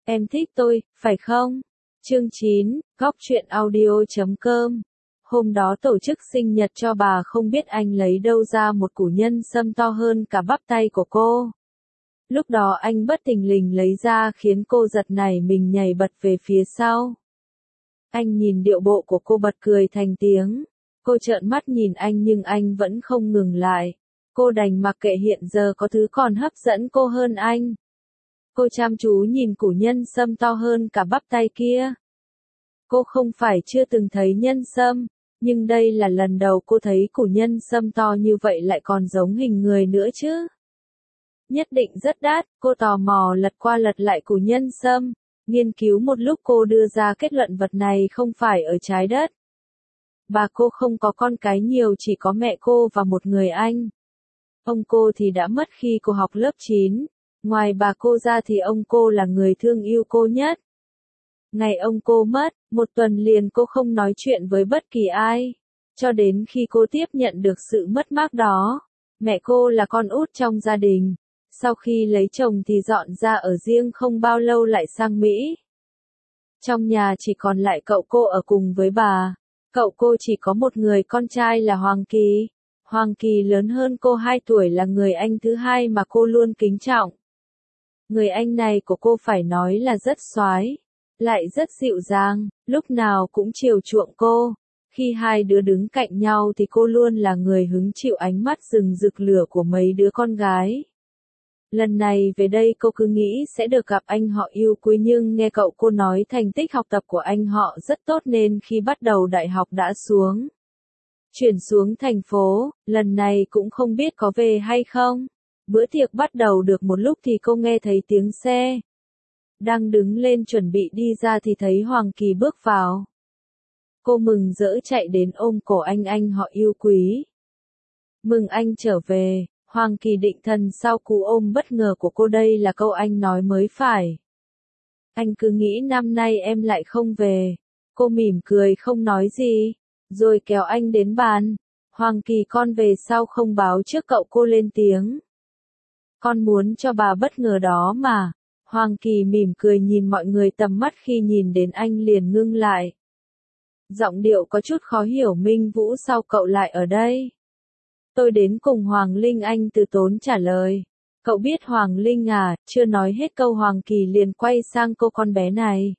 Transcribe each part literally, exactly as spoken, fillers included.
Em thích tôi, phải không? Chương chín, góc truyện audio chấm com. Hôm đó tổ chức sinh nhật cho bà, không biết anh lấy đâu ra một củ nhân sâm to hơn cả bắp tay của cô. Lúc đó anh bất thình lình lấy ra khiến cô giật nảy mình nhảy bật về phía sau. Anh nhìn điệu bộ của cô bật cười thành tiếng. Cô trợn mắt nhìn anh nhưng anh vẫn không ngừng lại. Cô đành mặc kệ, hiện giờ có thứ còn hấp dẫn cô hơn anh. Cô chăm chú nhìn củ nhân sâm to hơn cả bắp tay kia. Cô không phải chưa từng thấy nhân sâm, nhưng đây là lần đầu cô thấy củ nhân sâm to như vậy lại còn giống hình người nữa chứ. Nhất định rất đắt, cô tò mò lật qua lật lại củ nhân sâm, nghiên cứu một lúc cô đưa ra kết luận vật này không phải ở trái đất. Bà cô không có con cái nhiều, chỉ có mẹ cô và một người anh. Ông cô thì đã mất khi cô học lớp chín, ngoài bà cô ra thì ông cô là người thương yêu cô nhất. Ngày ông cô mất, một tuần liền cô không nói chuyện với bất kỳ ai, cho đến khi cô tiếp nhận được sự mất mát đó. Mẹ cô là con út trong gia đình, sau khi lấy chồng thì dọn ra ở riêng, không bao lâu lại sang Mỹ. Trong nhà chỉ còn lại cậu cô ở cùng với bà. Cậu cô chỉ có một người con trai là Hoàng Kỳ. Hoàng Kỳ lớn hơn cô hai tuổi, là người anh thứ hai mà cô luôn kính trọng. Người anh này của cô phải nói là rất soái, lại rất dịu dàng, lúc nào cũng chiều chuộng cô. Khi hai đứa đứng cạnh nhau thì cô luôn là người hứng chịu ánh mắt rừng rực lửa của mấy đứa con gái. Lần này về đây cô cứ nghĩ sẽ được gặp anh họ yêu quý, nhưng nghe cậu cô nói thành tích học tập của anh họ rất tốt nên khi bắt đầu đại học đã xuống. Chuyển xuống thành phố, lần này cũng không biết có về hay không. Bữa tiệc bắt đầu được một lúc thì cô nghe thấy tiếng xe. Đang đứng lên chuẩn bị đi ra thì thấy Hoàng Kỳ bước vào. Cô mừng rỡ chạy đến ôm cổ anh anh họ yêu quý. Mừng anh trở về. Hoàng Kỳ định thần sau cú ôm bất ngờ của cô, đây là câu anh nói mới phải. Anh cứ nghĩ năm nay em lại không về. Cô mỉm cười không nói gì, rồi kéo anh đến bàn. Hoàng Kỳ, con về sao không báo trước cậu? Cô lên tiếng. Con muốn cho bà bất ngờ đó mà. Hoàng Kỳ mỉm cười nhìn mọi người, tầm mắt khi nhìn đến anh liền ngưng lại. Giọng điệu có chút khó hiểu. Minh Vũ, sao cậu lại ở đây? Tôi đến cùng Hoàng Linh, anh từ tốn trả lời. Cậu biết Hoàng Linh à? Chưa nói hết câu Hoàng Kỳ liền quay sang cô, con bé này.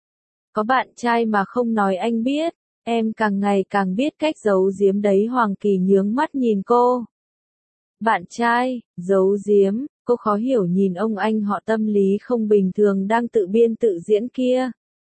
Có bạn trai mà không nói anh biết, em càng ngày càng biết cách giấu giếm đấy. Hoàng Kỳ nhướng mắt nhìn cô. Bạn trai, giấu giếm, cô khó hiểu nhìn ông anh họ tâm lý không bình thường đang tự biên tự diễn kia.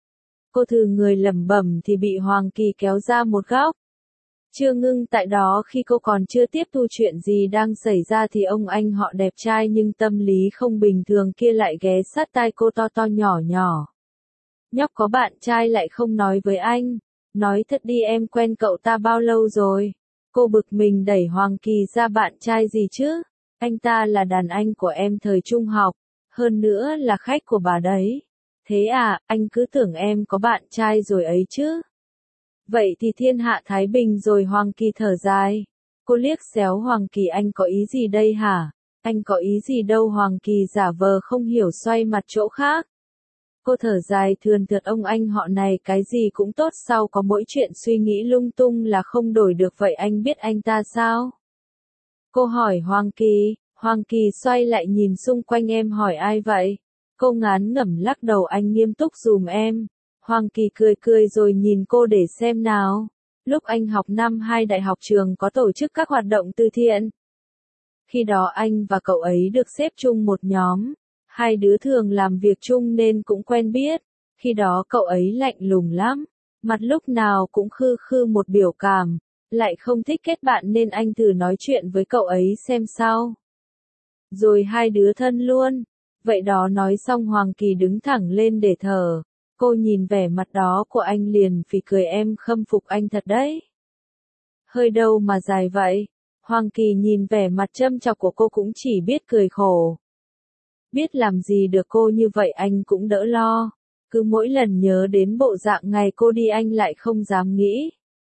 Cô thử người lẩm bẩm thì bị Hoàng Kỳ kéo ra một góc. Chưa ngưng tại đó, khi cô còn chưa tiếp thu chuyện gì đang xảy ra thì ông anh họ đẹp trai nhưng tâm lý không bình thường kia lại ghé sát tai cô to to nhỏ nhỏ. Nhóc có bạn trai lại không nói với anh. Nói thật đi, em quen cậu ta bao lâu rồi? Cô bực mình đẩy Hoàng Kỳ ra. Bạn trai gì chứ? Anh ta là đàn anh của em thời trung học, hơn nữa là khách của bà đấy. Thế à, anh cứ tưởng em có bạn trai rồi ấy chứ. Vậy thì thiên hạ thái bình rồi. Hoàng Kỳ thở dài. Cô liếc xéo Hoàng Kỳ, anh có ý gì đây hả? Anh có ý gì đâu. Hoàng Kỳ giả vờ không hiểu, xoay mặt chỗ khác. Cô thở dài thườn thượt, ông anh họ này cái gì cũng tốt, sao có mỗi chuyện suy nghĩ lung tung là không đổi được. Vậy anh biết anh ta sao? Cô hỏi Hoàng Kỳ. Hoàng Kỳ xoay lại nhìn xung quanh, em hỏi ai vậy? Cô ngán ngẩm lắc đầu, anh nghiêm túc dùm em. Hoàng Kỳ cười cười rồi nhìn cô, để xem nào. Lúc anh học năm hai đại học, trường có tổ chức các hoạt động từ thiện. Khi đó anh và cậu ấy được xếp chung một nhóm. Hai đứa thường làm việc chung nên cũng quen biết. Khi đó cậu ấy lạnh lùng lắm, mặt lúc nào cũng khư khư một biểu cảm, lại không thích kết bạn nên anh thử nói chuyện với cậu ấy xem sao. Rồi hai đứa thân luôn. Vậy đó, nói xong Hoàng Kỳ đứng thẳng lên để thở. Cô nhìn vẻ mặt đó của anh liền phì cười, em khâm phục anh thật đấy. Hơi đâu mà dài vậy? Hoàng Kỳ nhìn vẻ mặt châm chọc của cô cũng chỉ biết cười khổ. Biết làm gì được cô như vậy anh cũng đỡ lo. Cứ mỗi lần nhớ đến bộ dạng ngày cô đi anh lại không dám nghĩ.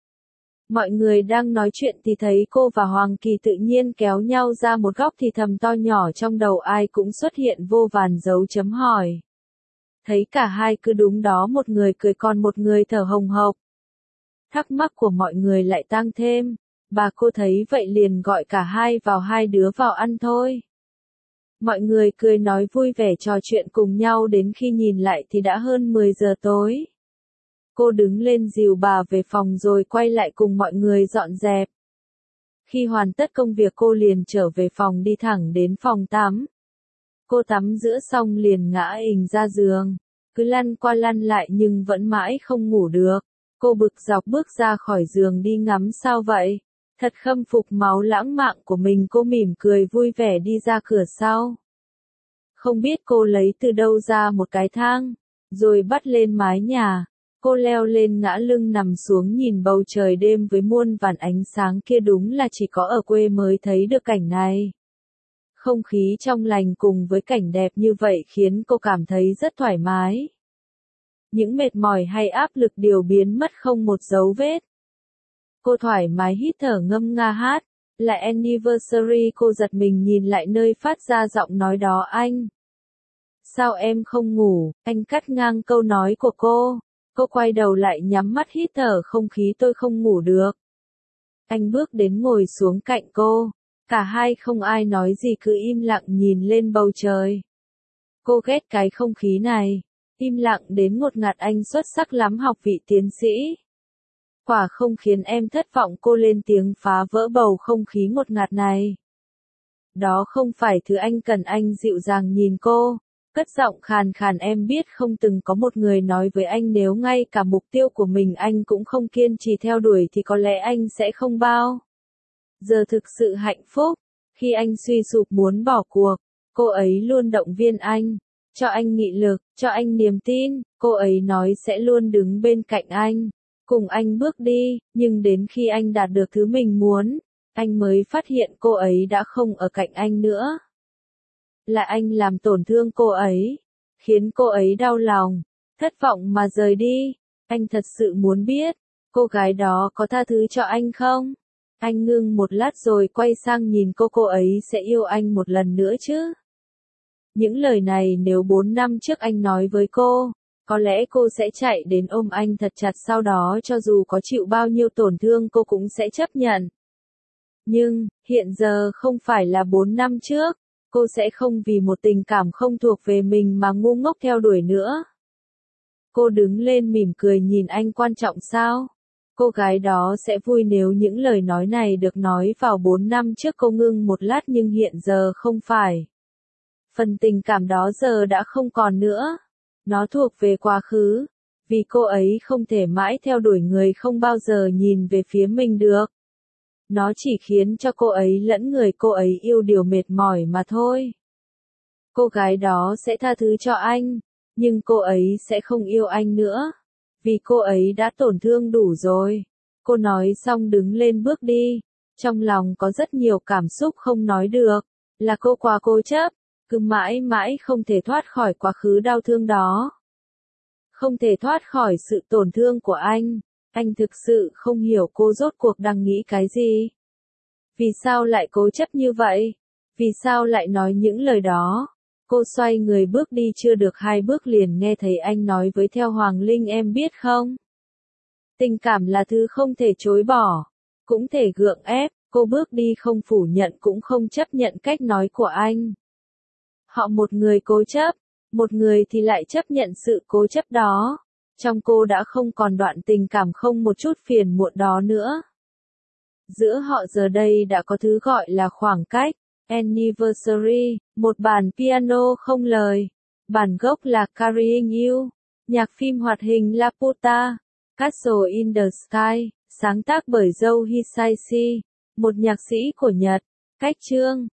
Mọi người đang nói chuyện thì thấy cô và Hoàng Kỳ tự nhiên kéo nhau ra một góc thì thầm to nhỏ trong đầu ai cũng xuất hiện vô vàn dấu chấm hỏi. Thấy cả hai cứ đúng đó, một người cười còn một người thở hồng hộc. Thắc mắc của mọi người lại tăng thêm, bà cô thấy vậy liền gọi cả hai vào, hai đứa vào ăn thôi. Mọi người cười nói vui vẻ trò chuyện cùng nhau, đến khi nhìn lại thì đã hơn mười giờ tối. Cô đứng lên dìu bà về phòng rồi quay lại cùng mọi người dọn dẹp. Khi hoàn tất công việc cô liền trở về phòng, đi thẳng đến phòng tắm. Cô tắm rửa xong liền ngã ình ra giường, cứ lăn qua lăn lại nhưng vẫn mãi không ngủ được. Cô bực dọc bước ra khỏi giường đi ngắm sao vậy. Thật khâm phục máu lãng mạn của mình, cô mỉm cười vui vẻ đi ra cửa sau. Không biết cô lấy từ đâu ra một cái thang, rồi bắt lên mái nhà. Cô leo lên ngã lưng nằm xuống nhìn bầu trời đêm với muôn vàn ánh sáng kia, đúng là chỉ có ở quê mới thấy được cảnh này. Không khí trong lành cùng với cảnh đẹp như vậy khiến cô cảm thấy rất thoải mái. Những mệt mỏi hay áp lực đều biến mất không một dấu vết. Cô thoải mái hít thở ngâm nga hát, là Anniversary. Cô giật mình nhìn lại nơi phát ra giọng nói đó. Anh, sao em không ngủ? Anh cắt ngang câu nói của cô. Cô quay đầu lại nhắm mắt hít thở không khí. Tôi không ngủ được. Anh bước đến ngồi xuống cạnh cô. Cả hai không ai nói gì, cứ im lặng nhìn lên bầu trời. Cô ghét cái không khí này. Im lặng đến ngột ngạt. Anh xuất sắc lắm, học vị tiến sĩ. Quả không khiến em thất vọng? Cô lên tiếng phá vỡ bầu không khí ngột ngạt này. Đó không phải thứ anh cần. Anh dịu dàng nhìn cô, cất giọng khàn khàn. Em biết không, từng có một người nói với anh nếu ngay cả mục tiêu của mình anh cũng không kiên trì theo đuổi thì có lẽ anh sẽ không bao giờ thực sự hạnh phúc. Khi anh suy sụp muốn bỏ cuộc, cô ấy luôn động viên anh, cho anh nghị lực, cho anh niềm tin. Cô ấy nói sẽ luôn đứng bên cạnh anh, cùng anh bước đi. Nhưng đến khi anh đạt được thứ mình muốn, anh mới phát hiện cô ấy đã không ở cạnh anh nữa. Là anh làm tổn thương cô ấy, khiến cô ấy đau lòng, thất vọng mà rời đi. Anh thật sự muốn biết, cô gái đó có tha thứ cho anh không? Anh ngưng một lát rồi quay sang nhìn cô. Cô ấy sẽ yêu anh một lần nữa chứ? Những lời này nếu bốn năm trước anh nói với cô, có lẽ cô sẽ chạy đến ôm anh thật chặt, sau đó cho dù có chịu bao nhiêu tổn thương cô cũng sẽ chấp nhận. Nhưng, hiện giờ không phải là bốn năm trước, cô sẽ không vì một tình cảm không thuộc về mình mà ngu ngốc theo đuổi nữa. Cô đứng lên mỉm cười nhìn anh. Quan trọng sao? Cô gái đó sẽ vui nếu những lời nói này được nói vào bốn năm trước. Cô ngưng một lát, nhưng hiện giờ không phải. Phần tình cảm đó giờ đã không còn nữa. Nó thuộc về quá khứ. Vì cô ấy không thể mãi theo đuổi người không bao giờ nhìn về phía mình được. Nó chỉ khiến cho cô ấy lẫn người cô ấy yêu điều mệt mỏi mà thôi. Cô gái đó sẽ tha thứ cho anh, nhưng cô ấy sẽ không yêu anh nữa. Vì cô ấy đã tổn thương đủ rồi. Cô nói xong đứng lên bước đi. Trong lòng có rất nhiều cảm xúc không nói được. Là cô quá cố chấp, cứ mãi mãi không thể thoát khỏi quá khứ đau thương đó. Không thể thoát khỏi sự tổn thương của anh. Anh thực sự không hiểu cô rốt cuộc đang nghĩ cái gì. Vì sao lại cố chấp như vậy? Vì sao lại nói những lời đó? Cô xoay người bước đi, chưa được hai bước liền nghe thấy anh nói với theo Hoàng Linh. Em biết không? Tình cảm là thứ không thể chối bỏ, cũng thể gượng ép. Cô bước đi không phủ nhận cũng không chấp nhận cách nói của anh. Họ một người cố chấp, một người thì lại chấp nhận sự cố chấp đó. Trong cô đã không còn đoạn tình cảm không một chút phiền muộn đó nữa. Giữa họ giờ đây đã có thứ gọi là khoảng cách. Anniversary, một bản piano không lời. Bản gốc là Carrying You. Nhạc phim hoạt hình Laputa, Castle in the Sky, sáng tác bởi Joe Hisaishi, một nhạc sĩ của Nhật. Cách chương